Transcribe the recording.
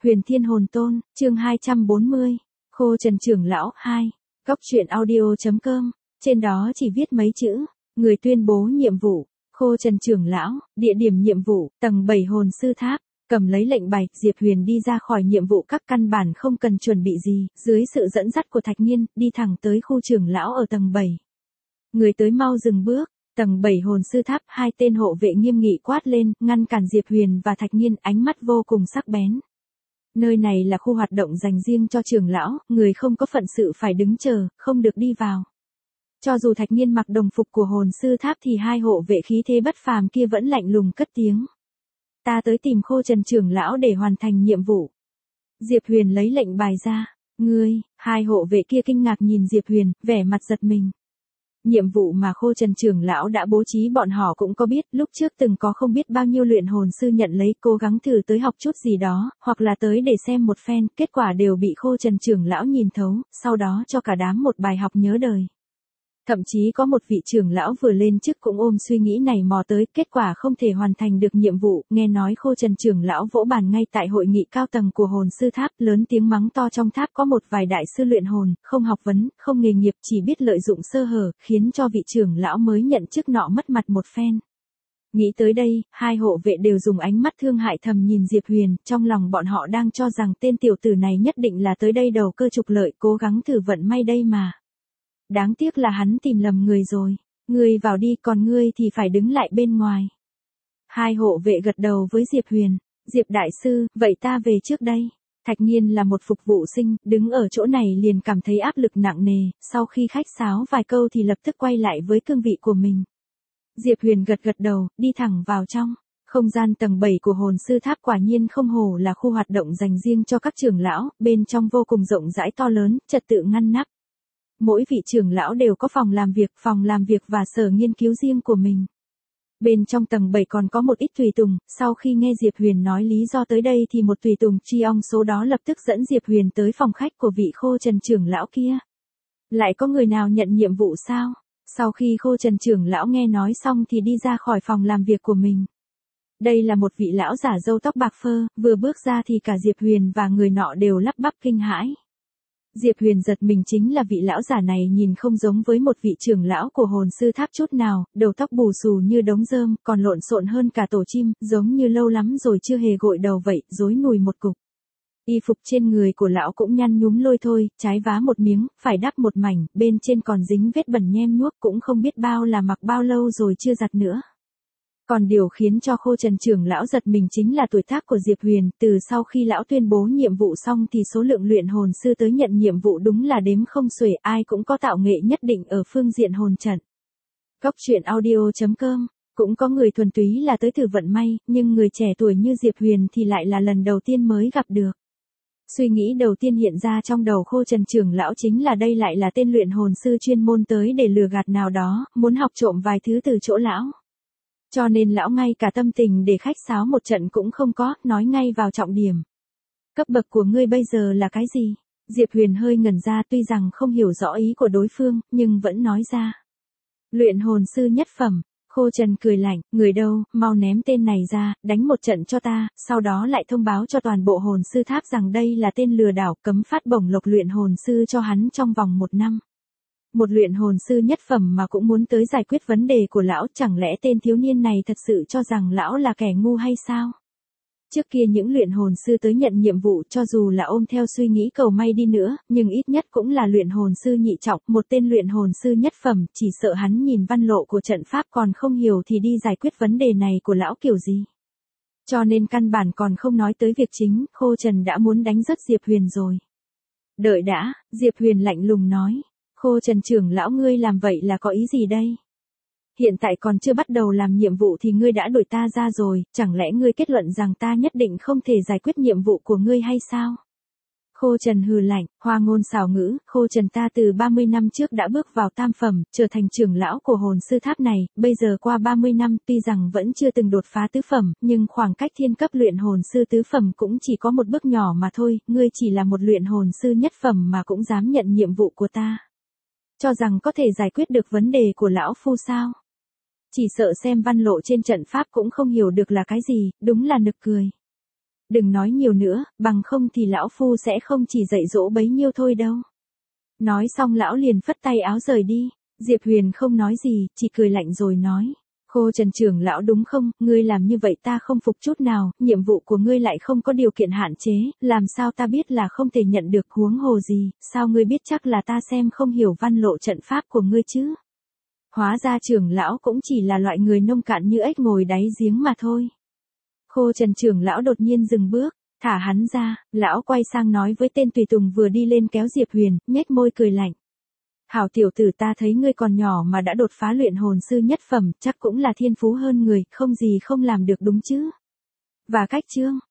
Huyền Thiên Hồn Tôn, chương 240, Khô Trần Trưởng Lão 2, Góc truyện audio.com, trên đó chỉ viết mấy chữ, người tuyên bố nhiệm vụ, Khô Trần Trưởng Lão, địa điểm nhiệm vụ, tầng 7 hồn sư tháp, cầm lấy lệnh bài, Diệp Huyền đi ra khỏi nhiệm vụ các căn bản không cần chuẩn bị gì, dưới sự dẫn dắt của Thạch Nghiên, đi thẳng tới khu trưởng lão ở tầng 7. Người tới mau dừng bước. Tầng 7 hồn sư tháp, hai tên hộ vệ nghiêm nghị quát lên, ngăn cản Diệp Huyền và Thạch Nghiên, ánh mắt vô cùng sắc bén. Nơi này là khu hoạt động dành riêng cho trưởng lão, người không có phận sự phải đứng chờ, không được đi vào. Cho dù Thạch Nghiên mặc đồng phục của hồn sư tháp thì hai hộ vệ khí thế bất phàm kia vẫn lạnh lùng cất tiếng. Ta tới tìm Khô Trần trưởng lão để hoàn thành nhiệm vụ. Diệp Huyền lấy lệnh bài ra. Ngươi, hai hộ vệ kia kinh ngạc nhìn Diệp Huyền, vẻ mặt giật mình. Nhiệm vụ mà Khô Trần trưởng lão đã bố trí bọn họ cũng có biết, lúc trước từng có không biết bao nhiêu luyện hồn sư nhận lấy cố gắng thử tới học chút gì đó, hoặc là tới để xem một phen, kết quả đều bị Khô Trần trưởng lão nhìn thấu, sau đó cho cả đám một bài học nhớ đời. Thậm chí có một vị trưởng lão vừa lên chức cũng ôm suy nghĩ này mò tới, kết quả không thể hoàn thành được nhiệm vụ, nghe nói Khô Trần trưởng lão vỗ bàn ngay tại hội nghị cao tầng của hồn sư tháp, lớn tiếng mắng to trong tháp có một vài đại sư luyện hồn, không học vấn, không nghề nghiệp, chỉ biết lợi dụng sơ hở, khiến cho vị trưởng lão mới nhận chức nọ mất mặt một phen. Nghĩ tới đây, hai hộ vệ đều dùng ánh mắt thương hại thầm nhìn Diệp Huyền, trong lòng bọn họ đang cho rằng tên tiểu tử này nhất định là tới đây đầu cơ trục lợi, cố gắng thử vận may đây mà. Đáng tiếc là hắn tìm lầm người rồi. Ngươi vào đi, còn ngươi thì phải đứng lại bên ngoài. Hai hộ vệ gật đầu với Diệp Huyền. Diệp đại sư, vậy ta về trước đây. Thạch Nghiên là một phục vụ sinh, đứng ở chỗ này liền cảm thấy áp lực nặng nề, sau khi khách sáo vài câu thì lập tức quay lại với cương vị của mình. Diệp Huyền gật đầu, đi thẳng vào trong. Không gian tầng 7 của hồn sư tháp quả nhiên không hổ là khu hoạt động dành riêng cho các trưởng lão, bên trong vô cùng rộng rãi to lớn, trật tự ngăn nắp. Mỗi vị trưởng lão đều có phòng làm việc và sở nghiên cứu riêng của mình. Bên trong tầng 7 còn có một ít tùy tùng, sau khi nghe Diệp Huyền nói lý do tới đây thì một tùy tùng tri ong số đó lập tức dẫn Diệp Huyền tới phòng khách của vị Khô Trần trưởng lão kia. Lại có người nào nhận nhiệm vụ sao? Sau khi Khô Trần trưởng lão nghe nói xong thì đi ra khỏi phòng làm việc của mình. Đây là một vị lão giả râu tóc bạc phơ, vừa bước ra thì cả Diệp Huyền và người nọ đều lắp bắp kinh hãi. Diệp Huyền giật mình, chính là vị lão giả này nhìn không giống với một vị trưởng lão của hồn sư tháp chút nào, đầu tóc bù xù như đống rơm, còn lộn xộn hơn cả tổ chim, giống như lâu lắm rồi chưa hề gội đầu vậy, rối nùi một cục. Y phục trên người của lão cũng nhăn nhúm lôi thôi, trái vá một miếng, phải đắp một mảnh, bên trên còn dính vết bẩn nhem nhuốc, cũng không biết bao là mặc bao lâu rồi chưa giặt nữa. Còn điều khiến cho Khô Trần trưởng lão giật mình chính là tuổi tác của Diệp Huyền, từ sau khi lão tuyên bố nhiệm vụ xong thì số lượng luyện hồn sư tới nhận nhiệm vụ đúng là đếm không xuể, ai cũng có tạo nghệ nhất định ở phương diện hồn trận. Góc truyện audio.com, cũng có người thuần túy là tới thử vận may, nhưng người trẻ tuổi như Diệp Huyền thì lại là lần đầu tiên mới gặp được. Suy nghĩ đầu tiên hiện ra trong đầu Khô Trần trưởng lão chính là đây lại là tên luyện hồn sư chuyên môn tới để lừa gạt nào đó, muốn học trộm vài thứ từ chỗ lão. Cho nên lão ngay cả tâm tình để khách sáo một trận cũng không có, nói ngay vào trọng điểm. Cấp bậc của ngươi bây giờ là cái gì? Diệp Huyền hơi ngẩn ra, tuy rằng không hiểu rõ ý của đối phương, nhưng vẫn nói ra. Luyện hồn sư nhất phẩm. Khô Trần cười lạnh, người đâu, mau ném tên này ra, đánh một trận cho ta, sau đó lại thông báo cho toàn bộ hồn sư tháp rằng đây là tên lừa đảo, cấm phát bổng lộc luyện hồn sư cho hắn trong vòng 1 năm. Một luyện hồn sư nhất phẩm mà cũng muốn tới giải quyết vấn đề của lão, chẳng lẽ tên thiếu niên này thật sự cho rằng lão là kẻ ngu hay sao? Trước kia những luyện hồn sư tới nhận nhiệm vụ cho dù là ôm theo suy nghĩ cầu may đi nữa, nhưng ít nhất cũng là luyện hồn sư nhị trọng, một tên luyện hồn sư nhất phẩm, chỉ sợ hắn nhìn văn lộ của trận pháp còn không hiểu thì đi giải quyết vấn đề này của lão kiểu gì. Cho nên căn bản còn không nói tới việc chính, Khô Trần đã muốn đánh rớt Diệp Huyền rồi. Đợi đã, Diệp Huyền lạnh lùng nói. Khô Trần trưởng lão, ngươi làm vậy là có ý gì đây? Hiện tại còn chưa bắt đầu làm nhiệm vụ thì ngươi đã đuổi ta ra rồi, chẳng lẽ ngươi kết luận rằng ta nhất định không thể giải quyết nhiệm vụ của ngươi hay sao? Khô Trần hừ lạnh, hoa ngôn xảo ngữ, Khô Trần ta từ 30 năm trước đã bước vào tam phẩm, trở thành trưởng lão của hồn sư tháp này, bây giờ qua 30 năm tuy rằng vẫn chưa từng đột phá tứ phẩm, nhưng khoảng cách thiên cấp luyện hồn sư tứ phẩm cũng chỉ có một bước nhỏ mà thôi, ngươi chỉ là một luyện hồn sư nhất phẩm mà cũng dám nhận nhiệm vụ của ta. Cho rằng có thể giải quyết được vấn đề của lão phu sao? Chỉ sợ xem văn lộ trên trận pháp cũng không hiểu được là cái gì, đúng là nực cười. Đừng nói nhiều nữa, bằng không thì lão phu sẽ không chỉ dạy dỗ bấy nhiêu thôi đâu. Nói xong lão liền phất tay áo rời đi. Diệp Huyền không nói gì, chỉ cười lạnh rồi nói. Khô Trần trưởng lão đúng không, ngươi làm như vậy ta không phục chút nào, nhiệm vụ của ngươi lại không có điều kiện hạn chế, làm sao ta biết là không thể nhận được, huống hồ gì, sao ngươi biết chắc là ta xem không hiểu văn lộ trận pháp của ngươi chứ? Hóa ra trưởng lão cũng chỉ là loại người nông cạn như ếch ngồi đáy giếng mà thôi. Khô Trần trưởng lão đột nhiên dừng bước, thả hắn ra, lão quay sang nói với tên tùy tùng vừa đi lên kéo Diệp Huyền, nhếch môi cười lạnh. Hảo tiểu tử, ta thấy ngươi còn nhỏ mà đã đột phá luyện hồn sư nhất phẩm, chắc cũng là thiên phú hơn người, không gì không làm được đúng chứ. Và cách chương